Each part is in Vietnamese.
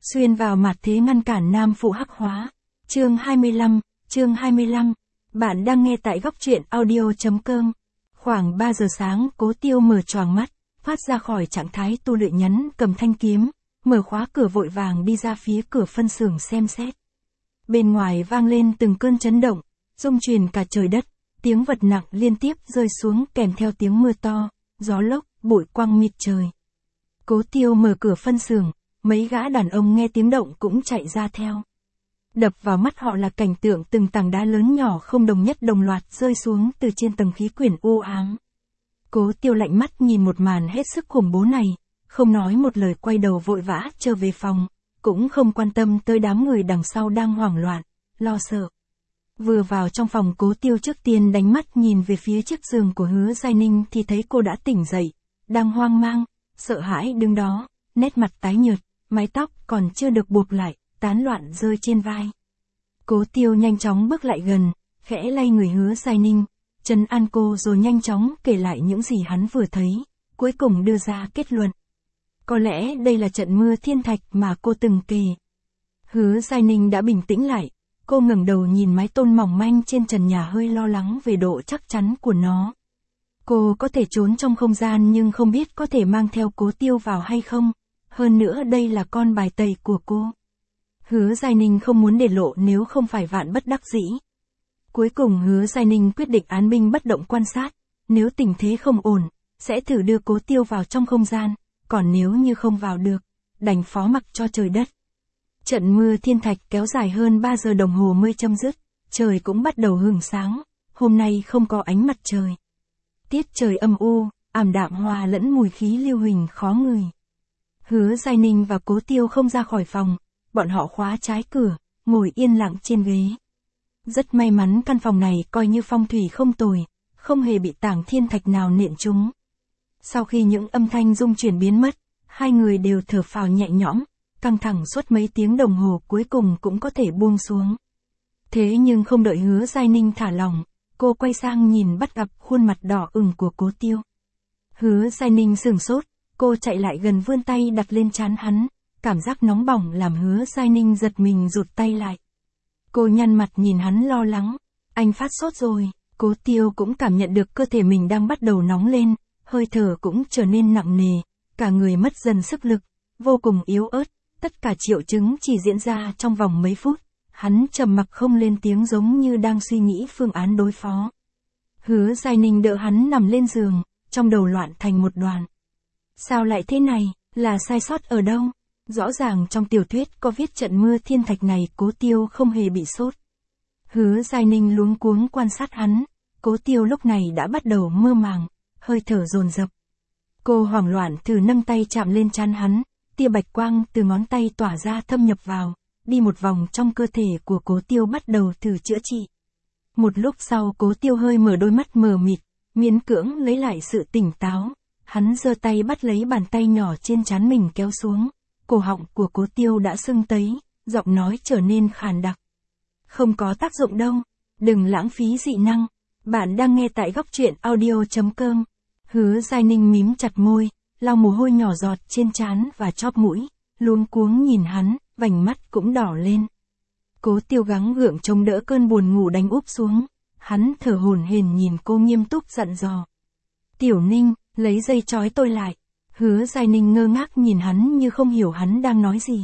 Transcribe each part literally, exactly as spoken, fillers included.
Xuyên vào mặt thế ngăn cản nam phụ hắc hóa. Chương hai mươi lăm, chương hai mươi lăm. Bạn đang nghe tại góc truyện audio.com. Khoảng ba giờ sáng, Cố Tiêu mở choàng mắt, phát ra khỏi trạng thái tu luyện nhắn cầm thanh kiếm, mở khóa cửa vội vàng đi ra phía cửa phân xưởng xem xét. Bên ngoài vang lên từng cơn chấn động, rung truyền cả trời đất, tiếng vật nặng liên tiếp rơi xuống kèm theo tiếng mưa to, gió lốc, bụi quăng mịt trời. Cố Tiêu mở cửa phân xưởng, mấy gã đàn ông nghe tiếng động cũng chạy ra theo. Đập vào mắt họ là cảnh tượng từng tảng đá lớn nhỏ không đồng nhất đồng loạt rơi xuống từ trên tầng khí quyển u ám. Cố Tiêu lạnh mắt nhìn một màn hết sức khủng bố này, không nói một lời quay đầu vội vã trở về phòng, cũng không quan tâm tới đám người đằng sau đang hoảng loạn, lo sợ. Vừa vào trong phòng, Cố Tiêu trước tiên đánh mắt nhìn về phía chiếc giường của Hứa Giai Ninh thì thấy cô đã tỉnh dậy, đang hoang mang, sợ hãi đứng đó, nét mặt tái nhợt, mái tóc còn chưa được buộc lại, tán loạn rơi trên vai. Cố Tiêu nhanh chóng bước lại gần, khẽ lay người Hứa Giai Ninh, trấn an cô rồi nhanh chóng kể lại những gì hắn vừa thấy, cuối cùng đưa ra kết luận. Có lẽ đây là trận mưa thiên thạch mà cô từng kể. Hứa Giai Ninh đã bình tĩnh lại, cô ngẩng đầu nhìn mái tôn mỏng manh trên trần nhà hơi lo lắng về độ chắc chắn của nó. Cô có thể trốn trong không gian nhưng không biết có thể mang theo Cố Tiêu vào hay không, hơn nữa đây là con bài tẩy của cô. Hứa Giai Ninh không muốn để lộ nếu không phải vạn bất đắc dĩ. Cuối cùng Hứa Giai Ninh quyết định án binh bất động quan sát, nếu tình thế không ổn, sẽ thử đưa Cố Tiêu vào trong không gian, còn nếu như không vào được, đành phó mặc cho trời đất. Trận mưa thiên thạch kéo dài hơn ba giờ đồng hồ mới chấm dứt, trời cũng bắt đầu hửng sáng, hôm nay không có ánh mặt trời. Tiết trời âm u, ảm đạm hòa lẫn mùi khí lưu huỳnh khó ngửi. Hứa Giai Ninh và Cố Tiêu không ra khỏi phòng, bọn họ khóa trái cửa, ngồi yên lặng trên ghế. Rất may mắn căn phòng này coi như phong thủy không tồi, không hề bị tảng thiên thạch nào nện trúng. Sau khi những âm thanh rung chuyển biến mất, hai người đều thở phào nhẹ nhõm, căng thẳng suốt mấy tiếng đồng hồ cuối cùng cũng có thể buông xuống. Thế nhưng không đợi Hứa Giai Ninh thả lỏng, cô quay sang nhìn bắt gặp khuôn mặt đỏ ửng của Cố Tiêu. Hứa Giai Ninh sửng sốt, cô chạy lại gần vươn tay đặt lên trán hắn, cảm giác nóng bỏng làm Hứa Giai Ninh giật mình rụt tay lại. Cô nhăn mặt nhìn hắn lo lắng, anh phát sốt rồi. Cố Tiêu cũng cảm nhận được cơ thể mình đang bắt đầu nóng lên, hơi thở cũng trở nên nặng nề, cả người mất dần sức lực, vô cùng yếu ớt, tất cả triệu chứng chỉ diễn ra trong vòng mấy phút. Hắn trầm mặc không lên tiếng giống như đang suy nghĩ phương án đối phó. Hứa Giai Ninh đỡ hắn nằm lên giường, trong đầu loạn thành một đoàn. Sao lại thế này, là sai sót ở đâu? Rõ ràng trong tiểu thuyết có viết trận mưa thiên thạch này Cố Tiêu không hề bị sốt. Hứa Giai Ninh luống cuống quan sát hắn, Cố Tiêu lúc này đã bắt đầu mơ màng, hơi thở dồn dập. Cô hoảng loạn thử nâng tay chạm lên trán hắn, tia bạch quang từ ngón tay tỏa ra thâm nhập vào, đi một vòng trong cơ thể của Cố Tiêu bắt đầu thử chữa trị. Một lúc sau Cố Tiêu hơi mở đôi mắt mờ mịt, miễn cưỡng lấy lại sự tỉnh táo, hắn giơ tay bắt lấy bàn tay nhỏ trên trán mình kéo xuống, cổ họng của Cố Tiêu đã sưng tấy, giọng nói trở nên khàn đặc. Không có tác dụng đâu, đừng lãng phí dị năng, bạn đang nghe tại góc truyện audio.com. Hứa Giai Ninh mím chặt môi, lau mồ hôi nhỏ giọt trên trán và chóp mũi, luống cuống nhìn hắn, vành mắt cũng đỏ lên. Cố Tiêu gắng gượng chống đỡ cơn buồn ngủ đánh úp xuống, hắn thở hổn hển nhìn cô nghiêm túc dặn dò. Tiểu Ninh, lấy dây trói tôi lại. Hứa Giai Ninh ngơ ngác nhìn hắn như không hiểu hắn đang nói gì.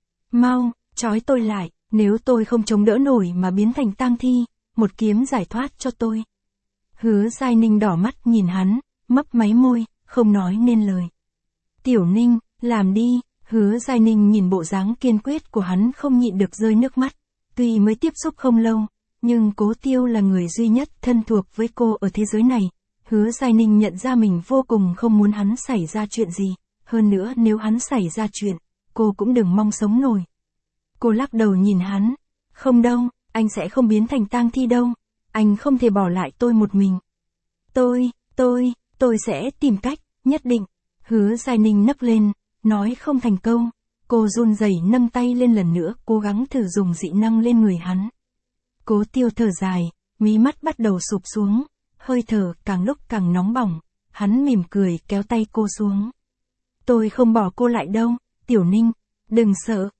Mau, trói tôi lại, nếu tôi không chống đỡ nổi mà biến thành tang thi, một kiếm giải thoát cho tôi. Hứa Giai Ninh đỏ mắt nhìn hắn, mấp máy môi, không nói nên lời. Tiểu Ninh, làm đi. Hứa Giai Ninh nhìn bộ dáng kiên quyết của hắn không nhịn được rơi nước mắt. Tuy mới tiếp xúc không lâu, nhưng Cố Tiêu là người duy nhất thân thuộc với cô ở thế giới này. Hứa Giai Ninh nhận ra mình vô cùng không muốn hắn xảy ra chuyện gì. Hơn nữa nếu hắn xảy ra chuyện, cô cũng đừng mong sống nổi. Cô lắc đầu nhìn hắn. Không đâu, anh sẽ không biến thành tang thi đâu. Anh không thể bỏ lại tôi một mình. Tôi, tôi, tôi sẽ tìm cách, nhất định. Hứa Giai Ninh nấc lên, nói không thành câu. Cô run rẩy nâng tay lên lần nữa, cố gắng thử dùng dị năng lên người hắn. Cố Tiêu thở dài, mí mắt bắt đầu sụp xuống, hơi thở càng lúc càng nóng bỏng. Hắn mỉm cười kéo tay cô xuống. Tôi không bỏ cô lại đâu, Tiểu Ninh, đừng sợ,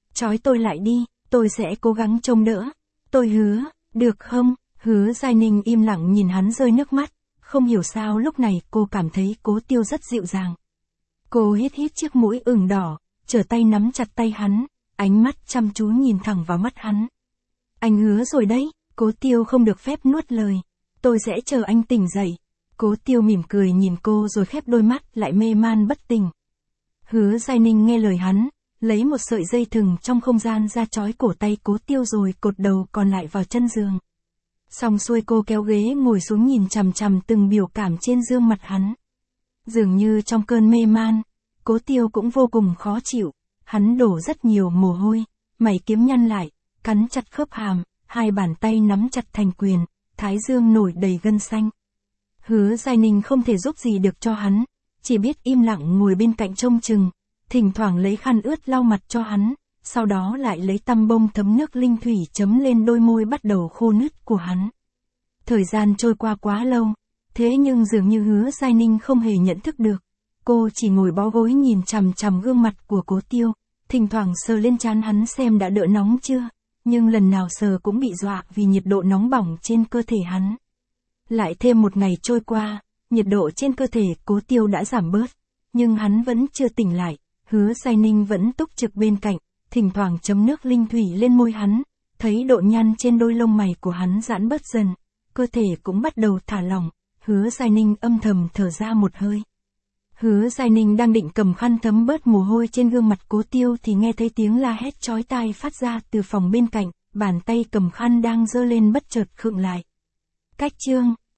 Trói tôi lại đi, tôi sẽ cố gắng trông đỡ. Tôi hứa, được không? Hứa Giai Ninh im lặng nhìn hắn rơi nước mắt. Không hiểu sao lúc này cô cảm thấy Cố Tiêu rất dịu dàng. Cô hít hít chiếc mũi ửng đỏ, trở tay nắm chặt tay hắn, ánh mắt chăm chú nhìn thẳng vào mắt hắn. Anh hứa rồi đấy, Cố Tiêu không được phép nuốt lời. Tôi sẽ chờ anh tỉnh dậy. Cố Tiêu mỉm cười nhìn cô rồi khép đôi mắt lại mê man bất tỉnh. Hứa Giai Ninh nghe lời hắn, lấy một sợi dây thừng trong không gian ra trói cổ tay Cố Tiêu rồi cột đầu còn lại vào chân giường. Xong xuôi cô kéo ghế ngồi xuống nhìn chằm chằm từng biểu cảm trên gương mặt hắn. Dường như trong cơn mê man, Cố Tiêu cũng vô cùng khó chịu, hắn đổ rất nhiều mồ hôi, mày kiếm nhăn lại, cắn chặt khớp hàm, hai bàn tay nắm chặt thành quyền, thái dương nổi đầy gân xanh. Hứa Giai Ninh không thể giúp gì được cho hắn, chỉ biết im lặng ngồi bên cạnh trông chừng, thỉnh thoảng lấy khăn ướt lau mặt cho hắn, sau đó lại lấy tăm bông thấm nước linh thủy chấm lên đôi môi bắt đầu khô nứt của hắn. Thời gian trôi qua quá lâu, thế nhưng dường như Hứa Giai Ninh không hề nhận thức được. Cô chỉ ngồi bó gối nhìn chằm chằm gương mặt của Cố Tiêu, thỉnh thoảng sờ lên trán hắn xem đã đỡ nóng chưa, nhưng lần nào sờ cũng bị dọa vì nhiệt độ nóng bỏng trên cơ thể hắn. Lại thêm một ngày trôi qua, nhiệt độ trên cơ thể Cố Tiêu đã giảm bớt, nhưng hắn vẫn chưa tỉnh lại. Hứa Giai Ninh vẫn túc trực bên cạnh, thỉnh thoảng chấm nước linh thủy lên môi hắn, thấy độ nhăn trên đôi lông mày của hắn giãn bớt dần, cơ thể cũng bắt đầu thả lỏng. Hứa Giai Ninh âm thầm thở ra một hơi. Hứa Giai Ninh đang định cầm khăn thấm bớt mồ hôi trên gương mặt Cố Tiêu thì nghe thấy tiếng la hét chói tai phát ra từ phòng bên cạnh, bàn tay cầm khăn đang giơ lên bất chợt khựng lại. Cách chương